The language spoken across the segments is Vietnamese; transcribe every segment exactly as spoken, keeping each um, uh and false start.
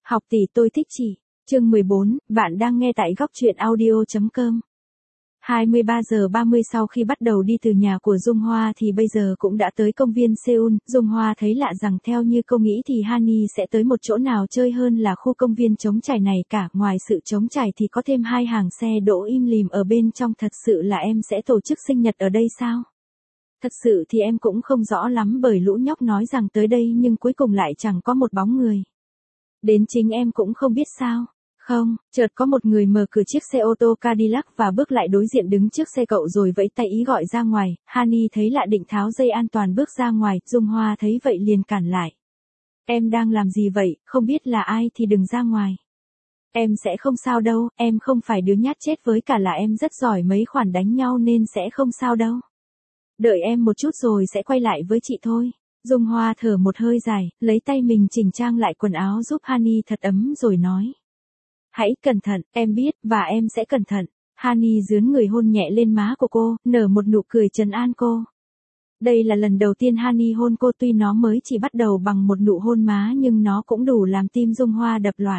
Học tỷ tôi thích chị. Chương mười bốn, bạn đang nghe tại góc truyện audio chấm com. hai mươi ba giờ ba mươi sau khi bắt đầu đi từ nhà của Dung Hoa thì bây giờ cũng đã tới công viên Seoul. Dung Hoa thấy lạ rằng theo như cô nghĩ thì Hani sẽ tới một chỗ nào chơi hơn là khu công viên trống trải này cả. Ngoài sự trống trải thì có thêm hai hàng xe đỗ im lìm ở bên trong. Thật sự là em sẽ tổ chức sinh nhật ở đây sao? Thật sự thì em cũng không rõ lắm bởi lũ nhóc nói rằng tới đây nhưng cuối cùng lại chẳng có một bóng người. Đến chính em cũng không biết sao. Không, chợt có một người mở cửa chiếc xe ô tô Cadillac và bước lại đối diện đứng trước xe cậu rồi vẫy tay ý gọi ra ngoài. Hani thấy lạ định tháo dây an toàn bước ra ngoài, Dung Hoa thấy vậy liền cản lại. Em đang làm gì vậy, không biết là ai thì đừng ra ngoài. Em sẽ không sao đâu, em không phải đứa nhát chết với cả là em rất giỏi mấy khoản đánh nhau nên sẽ không sao đâu. Đợi em một chút rồi sẽ quay lại với chị thôi. Dung Hoa thở một hơi dài, lấy tay mình chỉnh trang lại quần áo giúp Hani thật ấm rồi nói. Hãy cẩn thận, em biết, và em sẽ cẩn thận. Hani dướn người hôn nhẹ lên má của cô, nở một nụ cười trấn an cô. Đây là lần đầu tiên Hani hôn cô, tuy nó mới chỉ bắt đầu bằng một nụ hôn má nhưng nó cũng đủ làm tim Dung Hoa đập loạn.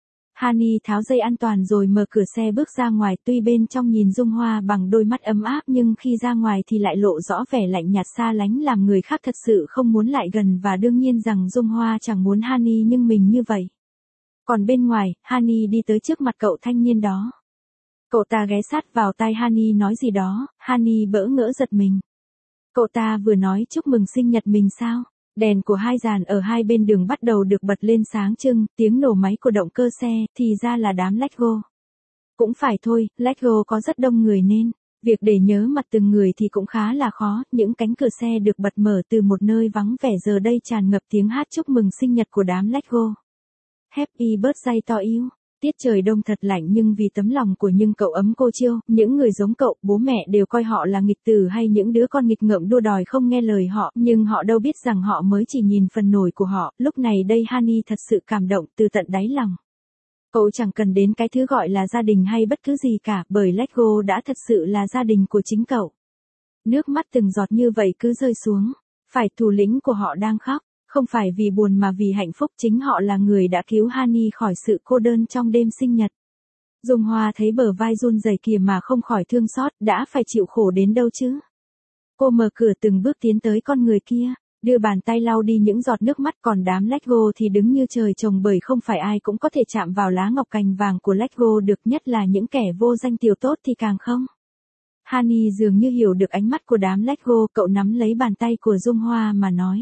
Hani tháo dây an toàn rồi mở cửa xe bước ra ngoài, tuy bên trong nhìn Dung Hoa bằng đôi mắt ấm áp nhưng khi ra ngoài thì lại lộ rõ vẻ lạnh nhạt xa lánh làm người khác thật sự không muốn lại gần, và đương nhiên rằng Dung Hoa chẳng muốn Hani nhưng mình như vậy. Còn bên ngoài, Hani đi tới trước mặt cậu thanh niên đó. Cậu ta ghé sát vào tai Hani nói gì đó, Hani bỡ ngỡ giật mình. Cậu ta vừa nói chúc mừng sinh nhật mình sao? Đèn của hai dàn ở hai bên đường bắt đầu được bật lên sáng trưng, tiếng nổ máy của động cơ xe, thì ra là đám Lego. Cũng phải thôi, Lego có rất đông người nên, việc để nhớ mặt từng người thì cũng khá là khó. Những cánh cửa xe được bật mở từ một nơi vắng vẻ giờ đây tràn ngập tiếng hát chúc mừng sinh nhật của đám Lego. Happy birthday to you. Tiết trời đông thật lạnh nhưng vì tấm lòng của nhưng cậu ấm cô chiêu, những người giống cậu, bố mẹ đều coi họ là nghịch tử hay những đứa con nghịch ngợm đua đòi không nghe lời họ, nhưng họ đâu biết rằng họ mới chỉ nhìn phần nổi của họ. Lúc này đây Hani thật sự cảm động từ tận đáy lòng. Cậu chẳng cần đến cái thứ gọi là gia đình hay bất cứ gì cả, bởi Lego đã thật sự là gia đình của chính cậu. Nước mắt từng giọt như vậy cứ rơi xuống. Phải, thủ lĩnh của họ đang khóc. Không phải vì buồn mà vì hạnh phúc, chính họ là người đã cứu Hani khỏi sự cô đơn trong đêm sinh nhật. Dung Hoa thấy bờ vai run rẩy kìa mà không khỏi thương xót, đã phải chịu khổ đến đâu chứ. Cô mở cửa từng bước tiến tới con người kia, đưa bàn tay lau đi những giọt nước mắt, còn đám Lego thì đứng như trời trồng, bởi không phải ai cũng có thể chạm vào lá ngọc cành vàng của Lego được, nhất là những kẻ vô danh tiểu tốt thì càng không. Hani dường như hiểu được ánh mắt của đám Lego, cậu nắm lấy bàn tay của Dung Hoa mà nói.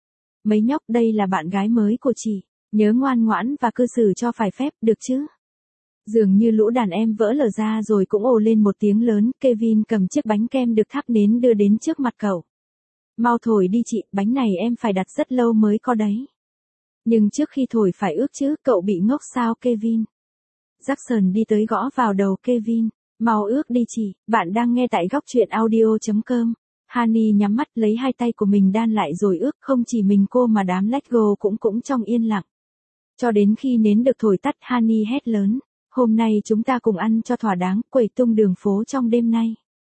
Mấy nhóc, đây là bạn gái mới của chị, nhớ ngoan ngoãn và cư xử cho phải phép, được chứ? Dường như lũ đàn em vỡ lở ra rồi cũng ồ lên một tiếng lớn. Kevin cầm chiếc bánh kem được thắp nến đưa đến trước mặt cậu. Mau thổi đi chị, bánh này em phải đặt rất lâu mới có đấy. Nhưng trước khi thổi phải ước chứ, cậu bị ngốc sao Kevin? Jackson đi tới gõ vào đầu Kevin. Mau ước đi chị, bạn đang nghe tại góc truyện audio chấm com. Hani nhắm mắt lấy hai tay của mình đan lại rồi ước, không chỉ mình cô mà đám Lego cũng cũng trong yên lặng. Cho đến khi nến được thổi tắt, Hani hét lớn. Hôm nay chúng ta cùng ăn cho thỏa đáng, quẩy tung đường phố trong đêm nay.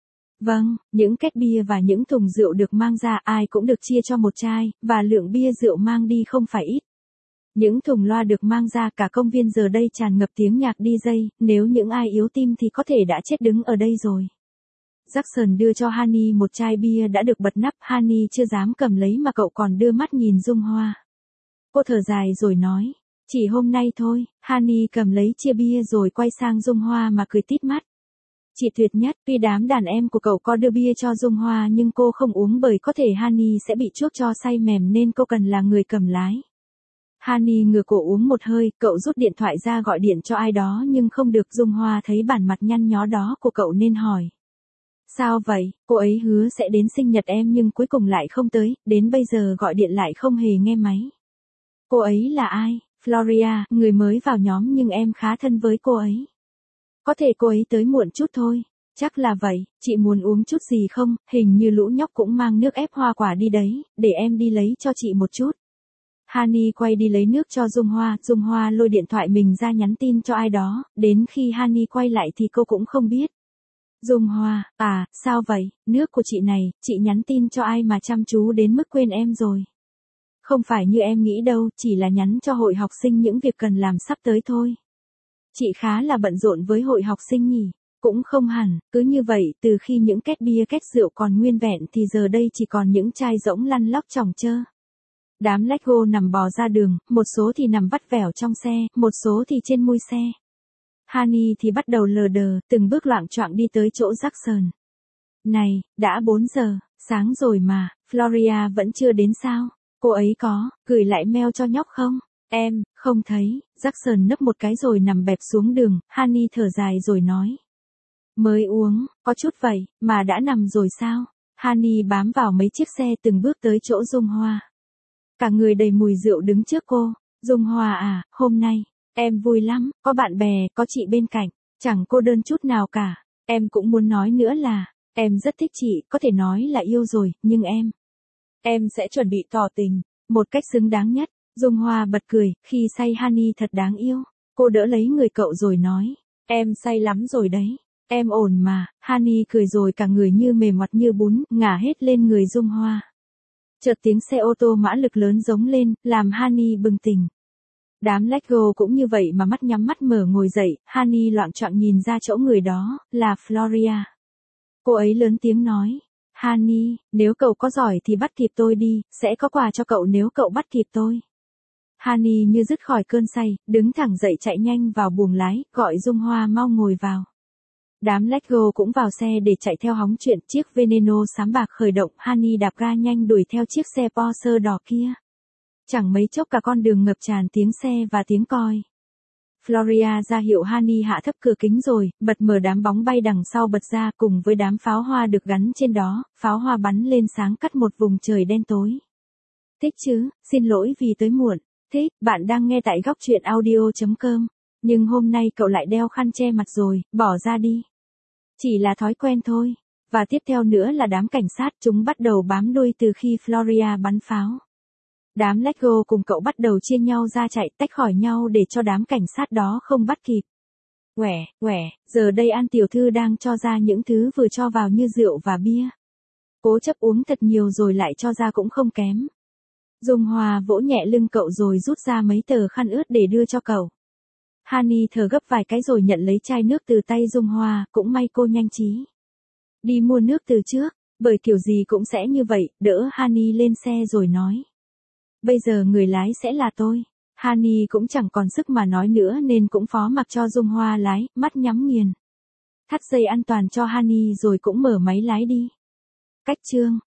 Vâng, những két bia và những thùng rượu được mang ra, ai cũng được chia cho một chai, và lượng bia rượu mang đi không phải ít. Những thùng loa được mang ra, cả công viên giờ đây tràn ngập tiếng nhạc đi jay, nếu những ai yếu tim thì có thể đã chết đứng ở đây rồi. Jackson đưa cho Hani một chai bia đã được bật nắp, Hani chưa dám cầm lấy mà cậu còn đưa mắt nhìn Dung Hoa. Cô thở dài rồi nói, chỉ hôm nay thôi. Hani cầm lấy chia bia rồi quay sang Dung Hoa mà cười tít mắt. Chị tuyệt nhất, tuy đám đàn em của cậu có đưa bia cho Dung Hoa nhưng cô không uống bởi có thể Hani sẽ bị chuốc cho say mềm nên cô cần là người cầm lái. Hani ngửa cổ uống một hơi, cậu rút điện thoại ra gọi điện cho ai đó nhưng không được. Dung Hoa thấy bản mặt nhăn nhó đó của cậu nên hỏi. Sao vậy, cô ấy hứa sẽ đến sinh nhật em nhưng cuối cùng lại không tới, đến bây giờ gọi điện lại không hề nghe máy. Cô ấy là ai? Floria, người mới vào nhóm nhưng em khá thân với cô ấy. Có thể cô ấy tới muộn chút thôi. Chắc là vậy, chị muốn uống chút gì không? Hình như lũ nhóc cũng mang nước ép hoa quả đi đấy, để em đi lấy cho chị một chút. Hani quay đi lấy nước cho Dung Hoa, Dung Hoa lôi điện thoại mình ra nhắn tin cho ai đó, đến khi Hani quay lại thì cô cũng không biết. Dung Hoa, à, sao vậy, nước của chị này, chị nhắn tin cho ai mà chăm chú đến mức quên em rồi. Không phải như em nghĩ đâu, chỉ là nhắn cho hội học sinh những việc cần làm sắp tới thôi. Chị khá là bận rộn với hội học sinh nhỉ? Cũng không hẳn, cứ như vậy, từ khi những két bia két rượu còn nguyên vẹn thì giờ đây chỉ còn những chai rỗng lăn lóc chồng chơ. Đám Lego nằm bò ra đường, một số thì nằm vắt vẻo trong xe, một số thì trên mui xe. Honey thì bắt đầu lờ đờ, từng bước loạng choạng đi tới chỗ Jackson. Này, đã bốn giờ, sáng rồi mà, Floria vẫn chưa đến sao? Cô ấy có, gửi lại mail cho nhóc không? Em, không thấy, Jackson nấp một cái rồi nằm bẹp xuống đường, Honey thở dài rồi nói. Mới uống, có chút vậy, mà đã nằm rồi sao? Honey bám vào mấy chiếc xe từng bước tới chỗ Dung Hoa. Cả người đầy mùi rượu đứng trước cô. Dung Hoa à, hôm nay, em vui lắm, có bạn bè, có chị bên cạnh, chẳng cô đơn chút nào cả. Em cũng muốn nói nữa là, em rất thích chị, có thể nói là yêu rồi, nhưng em, em sẽ chuẩn bị tỏ tình, một cách xứng đáng nhất. Dung Hoa bật cười, khi say Honey thật đáng yêu. Cô đỡ lấy người cậu rồi nói, em say lắm rồi đấy. Em ổn mà, Honey cười rồi cả người như mềm mặt như bún, ngả hết lên người Dung Hoa. Chợt tiếng xe ô tô mã lực lớn giống lên, làm Honey bừng tỉnh. Đám Lego cũng như vậy mà mắt nhắm mắt mở ngồi dậy, Honey loạng choạng nhìn ra chỗ người đó, là Floria. Cô ấy lớn tiếng nói, Honey, nếu cậu có giỏi thì bắt kịp tôi đi, sẽ có quà cho cậu nếu cậu bắt kịp tôi. Honey như dứt khỏi cơn say, đứng thẳng dậy chạy nhanh vào buồng lái, gọi Dung Hoa mau ngồi vào. Đám Lego cũng vào xe để chạy theo hóng chuyện, chiếc Veneno xám bạc khởi động, Honey đạp ga nhanh đuổi theo chiếc xe Porsche đỏ kia. Chẳng mấy chốc cả con đường ngập tràn tiếng xe và tiếng còi. Floria ra hiệu Honey hạ thấp cửa kính rồi, bật mở đám bóng bay đằng sau bật ra cùng với đám pháo hoa được gắn trên đó, pháo hoa bắn lên sáng cắt một vùng trời đen tối. Thích chứ, xin lỗi vì tới muộn. Thích, bạn đang nghe tại góc truyện audio chấm com. Nhưng hôm nay cậu lại đeo khăn che mặt rồi, bỏ ra đi. Chỉ là thói quen thôi. Và tiếp theo nữa là đám cảnh sát, chúng bắt đầu bám đuôi từ khi Floria bắn pháo. Đám Lego cùng cậu bắt đầu chia nhau ra chạy tách khỏi nhau để cho đám cảnh sát đó không bắt kịp. Quẻ, quẻ, giờ đây An tiểu thư đang cho ra những thứ vừa cho vào như rượu và bia. Cố chấp uống thật nhiều rồi lại cho ra cũng không kém. Dung Hoa vỗ nhẹ lưng cậu rồi rút ra mấy tờ khăn ướt để đưa cho cậu. Honey thở gấp vài cái rồi nhận lấy chai nước từ tay Dung Hoa, cũng may cô nhanh trí. Đi mua nước từ trước, bởi kiểu gì cũng sẽ như vậy, đỡ Honey lên xe rồi nói. Bây giờ người lái sẽ là tôi. Honey cũng chẳng còn sức mà nói nữa nên cũng phó mặc cho Dung Hoa lái, mắt nhắm nghiền. Thắt dây an toàn cho Honey rồi cũng mở máy lái đi. Cách chương